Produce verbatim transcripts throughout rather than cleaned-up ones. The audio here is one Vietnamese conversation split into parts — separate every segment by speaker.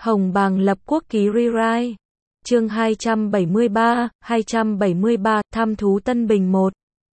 Speaker 1: Hồng Bàng lập quốc ký rewrite. Chương hai trăm bảy mươi ba, hai trăm bảy mươi ba, Thăm thú Tân Bình một.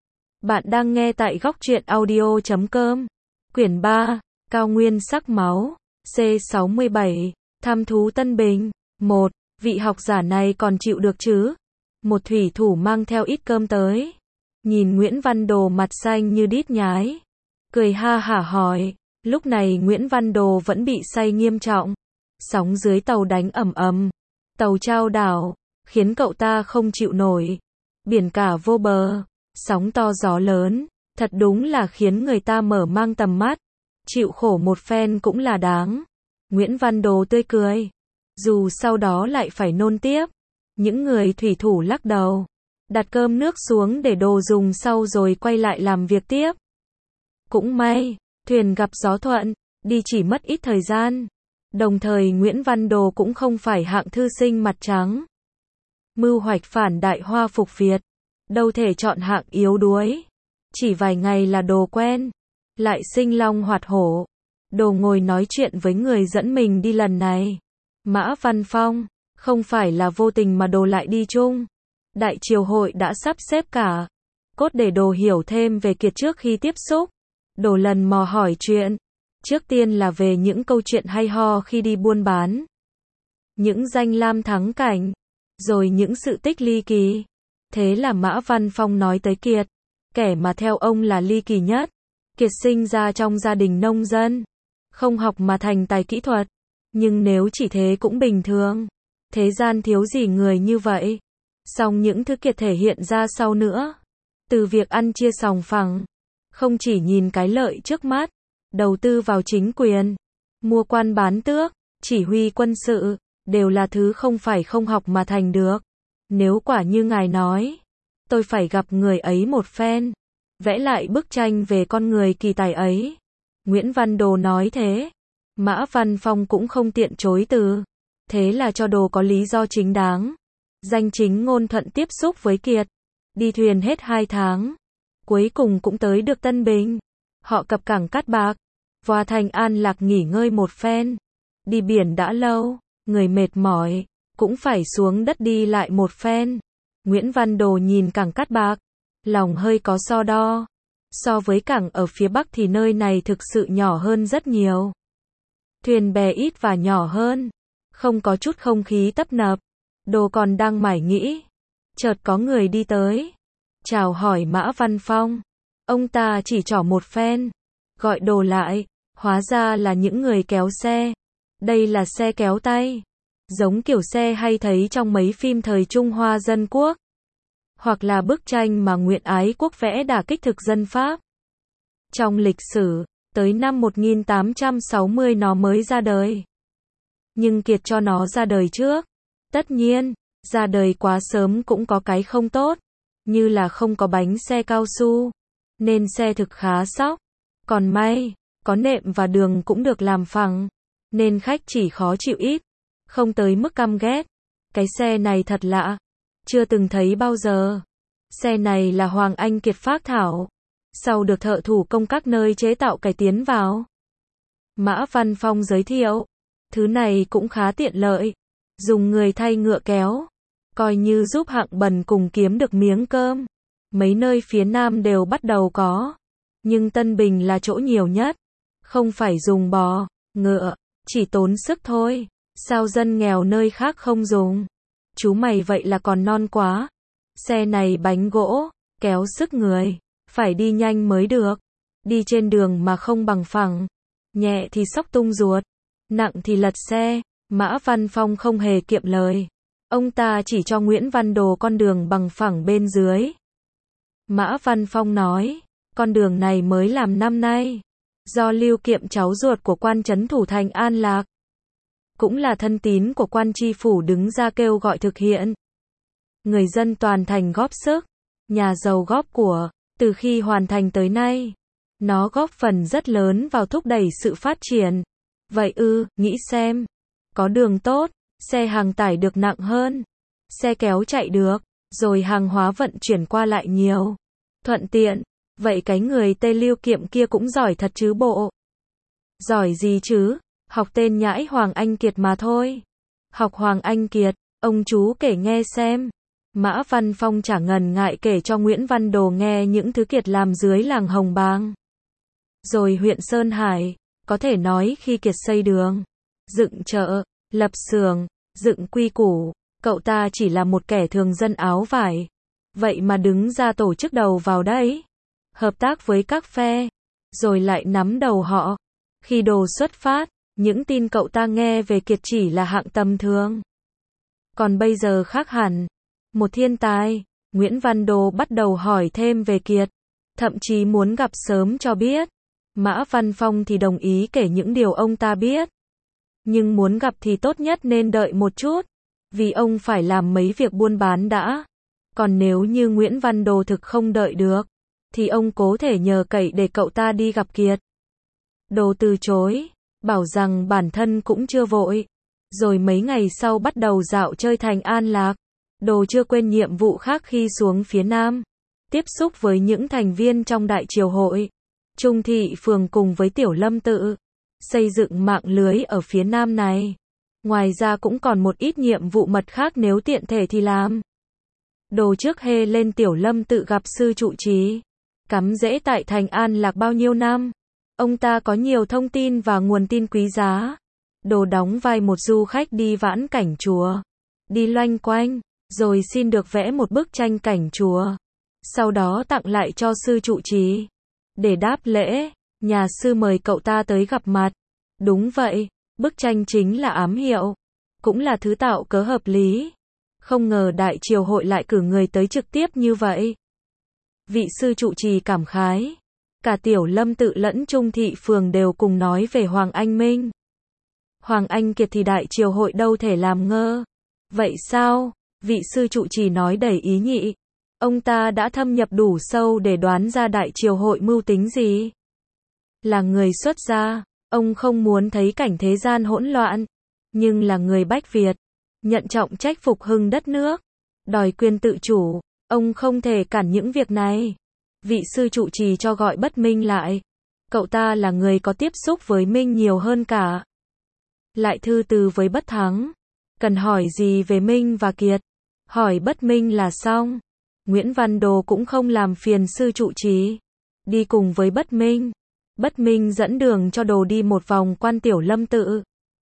Speaker 1: Bạn đang nghe tại góc truyện audio chấm com. Quyển ba, Cao nguyên sắc máu, C sáu mươi bảy, Thăm thú Tân Bình. một. Vị học giả này còn chịu được chứ? Một thủy thủ mang theo ít cơm tới. Nhìn Nguyễn Văn Đồ mặt xanh như đít nhái. Cười ha hả hỏi. Lúc này Nguyễn Văn Đồ vẫn bị say nghiêm trọng. Sóng dưới tàu đánh ầm ầm. Tàu chao đảo, khiến cậu ta không chịu nổi. Biển cả vô bờ, sóng to gió lớn, thật đúng là khiến người ta mở mang tầm mắt. Chịu khổ một phen cũng là đáng. Nguyễn Văn Đồ tươi cười. Dù sau đó lại phải nôn tiếp. Những người thủy thủ lắc đầu. Đặt cơm nước xuống để đồ dùng sau rồi quay lại làm việc tiếp. Cũng may, thuyền gặp gió thuận, đi chỉ mất ít thời gian. Đồng thời Nguyễn Văn Đồ cũng không phải hạng thư sinh mặt trắng. Mưu hoạch phản đại hoa phục Việt, đâu thể chọn hạng yếu đuối. Chỉ vài ngày là Đồ quen, lại sinh long hoạt hổ. Đồ ngồi nói chuyện với người dẫn mình đi lần này. Mã Văn Phong, không phải là vô tình mà Đồ lại đi chung. Đại triều hội đã sắp xếp cả. Cốt để Đồ hiểu thêm về Kiệt trước khi tiếp xúc. Đồ lần mò hỏi chuyện. Trước tiên là về những câu chuyện hay ho khi đi buôn bán. Những danh lam thắng cảnh. Rồi những sự tích ly kỳ. Thế là Mã Văn Phong nói tới Kiệt. Kẻ mà theo ông là ly kỳ nhất. Kiệt sinh ra trong gia đình nông dân. Không học mà thành tài kỹ thuật. Nhưng nếu chỉ thế cũng bình thường. Thế gian thiếu gì người như vậy. Song những thứ Kiệt thể hiện ra sau nữa. Từ việc ăn chia sòng phẳng. Không chỉ nhìn cái lợi trước mắt. Đầu tư vào chính quyền, mua quan bán tước, chỉ huy quân sự, đều là thứ không phải không học mà thành được. Nếu quả như ngài nói, tôi phải gặp người ấy một phen, vẽ lại bức tranh về con người kỳ tài ấy. Nguyễn Văn Đồ nói thế. Mã Văn Phong cũng không tiện chối từ. Thế là cho Đồ có lý do chính đáng. Danh chính ngôn thuận tiếp xúc với Kiệt. Đi thuyền hết hai tháng. Cuối cùng cũng tới được Tân Bình. Họ cập cảng Cát Bạc, vào thành An Lạc nghỉ ngơi một phen. Đi biển đã lâu, người mệt mỏi, cũng phải xuống đất đi lại một phen. Nguyễn Văn Đồ nhìn cảng Cát Bạc, lòng hơi có so đo. So với cảng ở phía Bắc thì nơi này thực sự nhỏ hơn rất nhiều. Thuyền bè ít và nhỏ hơn, không có chút không khí tấp nập. Đồ còn đang mải nghĩ, chợt có người đi tới, chào hỏi Mã Văn Phong. Ông ta chỉ trỏ một phen, gọi Đồ lại, hóa ra là những người kéo xe. Đây là xe kéo tay, giống kiểu xe hay thấy trong mấy phim thời Trung Hoa dân quốc, hoặc là bức tranh mà Nguyễn Ái Quốc vẽ đả kích thực dân Pháp. Trong lịch sử, tới năm một nghìn tám trăm sáu mươi nó mới ra đời. Nhưng Kiệt cho nó ra đời trước. Tất nhiên, ra đời quá sớm cũng có cái không tốt, như là không có bánh xe cao su. Nên xe thực khá sóc. Còn may, có nệm và đường cũng được làm phẳng. Nên khách chỉ khó chịu ít. Không tới mức căm ghét. Cái xe này thật lạ. Chưa từng thấy bao giờ. Xe này là Hoàng Anh Kiệt phác thảo. Sau được thợ thủ công các nơi chế tạo cải tiến vào. Mã Văn Phong giới thiệu. Thứ này cũng khá tiện lợi. Dùng người thay ngựa kéo. Coi như giúp hạng bần cùng kiếm được miếng cơm. Mấy nơi phía Nam đều bắt đầu có. Nhưng Tân Bình là chỗ nhiều nhất. Không phải dùng bò, ngựa, chỉ tốn sức thôi. Sao dân nghèo nơi khác không dùng? Chú mày vậy là còn non quá. Xe này bánh gỗ, kéo sức người. Phải đi nhanh mới được. Đi trên đường mà không bằng phẳng. Nhẹ thì xóc tung ruột. Nặng thì lật xe. Mã Văn Phong không hề kiệm lời. Ông ta chỉ cho Nguyễn Văn Đồ con đường bằng phẳng bên dưới. Mã Văn Phong nói, con đường này mới làm năm nay. Do Lưu Kiệm cháu ruột của quan trấn thủ thành An Lạc, cũng là thân tín của quan tri phủ đứng ra kêu gọi thực hiện. Người dân toàn thành góp sức, nhà giàu góp của, từ khi hoàn thành tới nay. Nó góp phần rất lớn vào thúc đẩy sự phát triển. Vậy ư, nghĩ xem. Có đường tốt, xe hàng tải được nặng hơn. Xe kéo chạy được, rồi hàng hóa vận chuyển qua lại nhiều. Thuận tiện, vậy cái người Tây Lưu Kiệm kia cũng giỏi thật chứ bộ. Giỏi gì chứ, Học tên nhãi Hoàng Anh Kiệt mà thôi. Học Hoàng Anh Kiệt, ông chú kể nghe xem. Mã Văn Phong chả ngần ngại kể cho Nguyễn Văn Đồ nghe những thứ Kiệt làm dưới làng Hồng Bàng. Rồi huyện Sơn Hải, có thể nói khi Kiệt xây đường, dựng chợ, lập xưởng, dựng quy củ, cậu ta chỉ là một kẻ thường dân áo vải. Vậy mà đứng ra tổ chức đầu vào đấy. Hợp tác với các phe, rồi lại nắm đầu họ. Khi Đồ xuất phát, những tin cậu ta nghe về Kiệt chỉ là hạng tầm thường. Còn bây giờ khác hẳn. Một thiên tài, Nguyễn Văn Đồ bắt đầu hỏi thêm về Kiệt. Thậm chí muốn gặp sớm cho biết. Mã Văn Phong thì đồng ý kể những điều ông ta biết. Nhưng muốn gặp thì tốt nhất nên đợi một chút. Vì ông phải làm mấy việc buôn bán đã. Còn nếu như Nguyễn Văn Đồ thực không đợi được, thì ông cố thể nhờ cậy để cậu ta đi gặp Kiệt. Đồ từ chối, bảo rằng bản thân cũng chưa vội. Rồi mấy ngày sau bắt đầu dạo chơi thành An Lạc. Đồ chưa quên nhiệm vụ khác khi xuống phía Nam. Tiếp xúc với những thành viên trong Đại Triều Hội. Trung thị phường cùng với Tiểu Lâm Tự. Xây dựng mạng lưới ở phía Nam này. Ngoài ra cũng còn một ít nhiệm vụ mật khác nếu tiện thể thì làm. Đồ trước hê lên Tiểu Lâm Tự gặp sư trụ trì. Cắm rễ tại thành An Lạc bao nhiêu năm. Ông ta có nhiều thông tin và nguồn tin quý giá. Đồ đóng vai một du khách đi vãn cảnh chùa. Đi loanh quanh, rồi xin được vẽ một bức tranh cảnh chùa. Sau đó tặng lại cho sư trụ trì. Để đáp lễ, nhà sư mời cậu ta tới gặp mặt. Đúng vậy, bức tranh chính là ám hiệu. Cũng là thứ tạo cớ hợp lý. Không ngờ Đại Triều Hội lại cử người tới trực tiếp như vậy. Vị sư trụ trì cảm khái. Cả Tiểu Lâm Tự lẫn Trung thị phường đều cùng nói về Hoàng Anh Minh. Hoàng Anh Kiệt thì Đại Triều Hội đâu thể làm ngơ. Vậy sao? Vị sư trụ trì nói đầy ý nhị. Ông ta đã thâm nhập đủ sâu để đoán ra Đại Triều Hội mưu tính gì. Là người xuất gia, ông không muốn thấy cảnh thế gian hỗn loạn. Nhưng là người Bách Việt, nhận trọng trách phục hưng đất nước, đòi quyền tự chủ, ông không thể cản những việc này. Vị sư trụ trì cho gọi Bất Minh lại. Cậu ta là người có tiếp xúc với Minh nhiều hơn cả. Lại thư từ với Bất Thắng. Cần hỏi gì về Minh và Kiệt? Hỏi Bất Minh là xong. Nguyễn Văn Đồ cũng không làm phiền sư trụ trì. Đi cùng với Bất Minh. Bất Minh dẫn đường cho Đồ đi một vòng quan Tiểu Lâm Tự.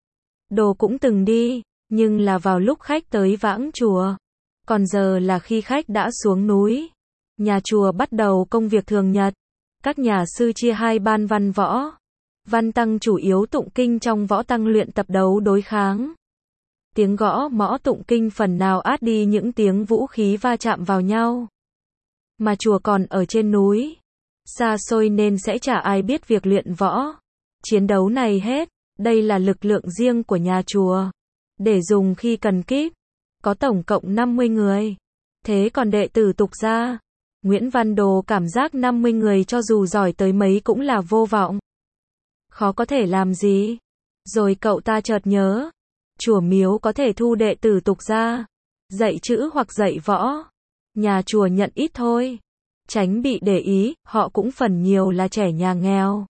Speaker 1: Đồ cũng từng đi, nhưng là vào lúc khách tới vãng chùa. Còn giờ là khi khách đã xuống núi. Nhà chùa bắt đầu công việc thường nhật. Các nhà sư chia hai ban văn võ. Văn tăng chủ yếu tụng kinh trong võ tăng luyện tập đấu đối kháng. Tiếng gõ mõ tụng kinh phần nào át đi những tiếng vũ khí va chạm vào nhau. Mà chùa còn ở trên núi. Xa xôi nên sẽ chả ai biết việc luyện võ. Chiến đấu này hết. Đây là lực lượng riêng của nhà chùa. Để dùng khi cần kíp. Có tổng cộng năm mươi người. Thế còn đệ tử tục gia. Nguyễn Văn Đồ cảm giác năm mươi người cho dù giỏi tới mấy cũng là vô vọng. Khó có thể làm gì. Rồi cậu ta chợt nhớ. Chùa miếu có thể thu đệ tử tục gia. Dạy chữ hoặc dạy võ. Nhà chùa nhận ít thôi. Tránh bị để ý, họ cũng phần nhiều là trẻ nhà nghèo.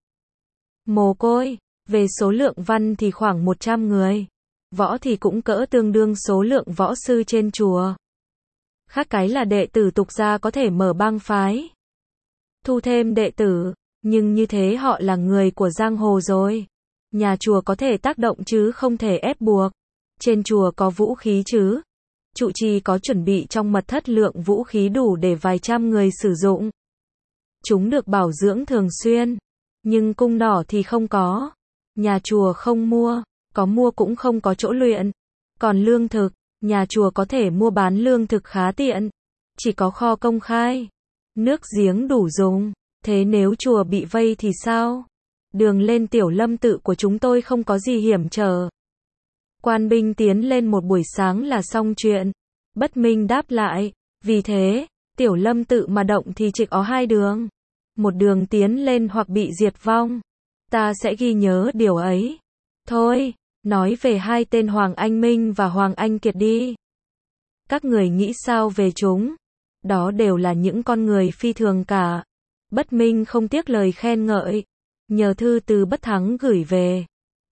Speaker 1: Mồ côi. Về số lượng văn thì khoảng một trăm người. Võ thì cũng cỡ tương đương số lượng võ sư trên chùa. Khác cái là đệ tử tục gia có thể mở bang phái. Thu thêm đệ tử. Nhưng như thế họ là người của giang hồ rồi. Nhà chùa có thể tác động chứ không thể ép buộc. Trên chùa có vũ khí chứ. Trụ trì có chuẩn bị trong mật thất lượng vũ khí đủ để vài trăm người sử dụng. Chúng được bảo dưỡng thường xuyên. Nhưng cung nỏ thì không có. Nhà chùa không mua. Có mua cũng không có chỗ luyện. Còn lương thực, nhà chùa có thể mua bán lương thực khá tiện. Chỉ có kho công khai. Nước giếng đủ dùng. Thế nếu chùa bị vây thì sao? Đường lên Tiểu Lâm Tự của chúng tôi không có gì hiểm trở. Quan binh tiến lên một buổi sáng là xong chuyện. Bất Minh đáp lại. Vì thế, Tiểu Lâm Tự mà động thì chỉ có hai đường. Một đường tiến lên hoặc bị diệt vong. Ta sẽ ghi nhớ điều ấy. Thôi, nói về hai tên Hoàng Anh Minh và Hoàng Anh Kiệt đi. Các người nghĩ sao về chúng? Đó đều là những con người phi thường cả. Bất Minh không tiếc lời khen ngợi. Nhờ thư từ Bất Thắng gửi về.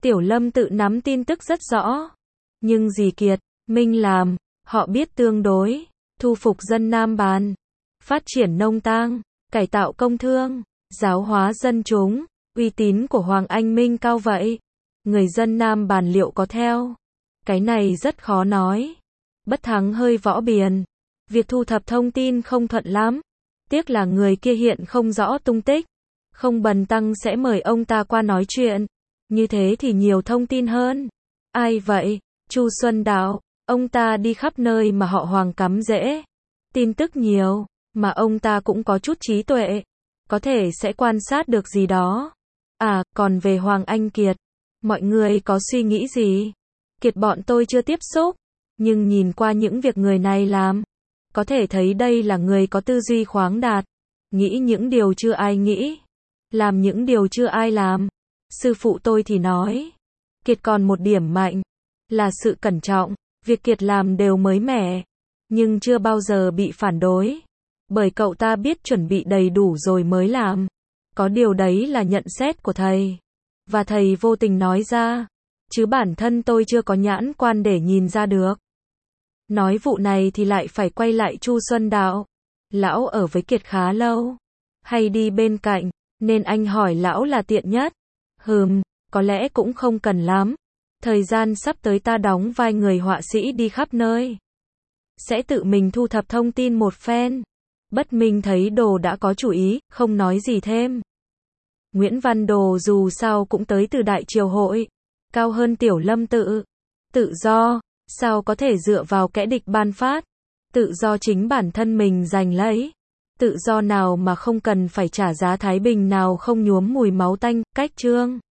Speaker 1: Tiểu Lâm tự nắm tin tức rất rõ. Nhưng dì Kiệt, Minh làm, họ biết tương đối, thu phục dân Nam Bàn, phát triển nông tang, cải tạo công thương, giáo hóa dân chúng, uy tín của Hoàng Anh Minh cao vậy. Người dân Nam Bàn liệu có theo? Cái này rất khó nói. Bất Thắng hơi võ biền. Việc thu thập thông tin không thuận lắm. Tiếc là người kia hiện không rõ tung tích. Không Bần Tăng sẽ mời ông ta qua nói chuyện. Như thế thì nhiều thông tin hơn. Ai vậy? Chu Xuân Đạo. Ông ta đi khắp nơi mà họ Hoàng cắm rễ. Tin tức nhiều, mà ông ta cũng có chút trí tuệ. Có thể sẽ quan sát được gì đó. À, còn về Hoàng Anh Kiệt. Mọi người có suy nghĩ gì? Kiệt bọn tôi chưa tiếp xúc. Nhưng nhìn qua những việc người này làm. Có thể thấy đây là người có tư duy khoáng đạt. Nghĩ những điều chưa ai nghĩ. Làm những điều chưa ai làm. Sư phụ tôi thì nói. Kiệt còn một điểm mạnh. Là sự cẩn trọng. Việc Kiệt làm đều mới mẻ. Nhưng chưa bao giờ bị phản đối. Bởi cậu ta biết chuẩn bị đầy đủ rồi mới làm. Có điều đấy là nhận xét của thầy. Và thầy vô tình nói ra. Chứ bản thân tôi chưa có nhãn quan để nhìn ra được. Nói vụ này thì lại phải quay lại Chu Xuân Đạo. Lão ở với Kiệt khá lâu. Hay đi bên cạnh. Nên anh hỏi lão là tiện nhất. Hừm, có lẽ cũng không cần lắm. Thời gian sắp tới ta đóng vai người họa sĩ đi khắp nơi. Sẽ tự mình thu thập thông tin một phen. Bất Minh thấy Đồ đã có chủ ý, không nói gì thêm. Nguyễn Văn Đồ dù sao cũng tới từ Đại Triều Hội. Cao hơn Tiểu Lâm tự. Tự do, sao có thể dựa vào kẻ địch ban phát. Tự do chính bản thân mình giành lấy. Tự do nào mà không cần phải trả giá, thái bình nào không nhuốm mùi máu tanh, cách chương.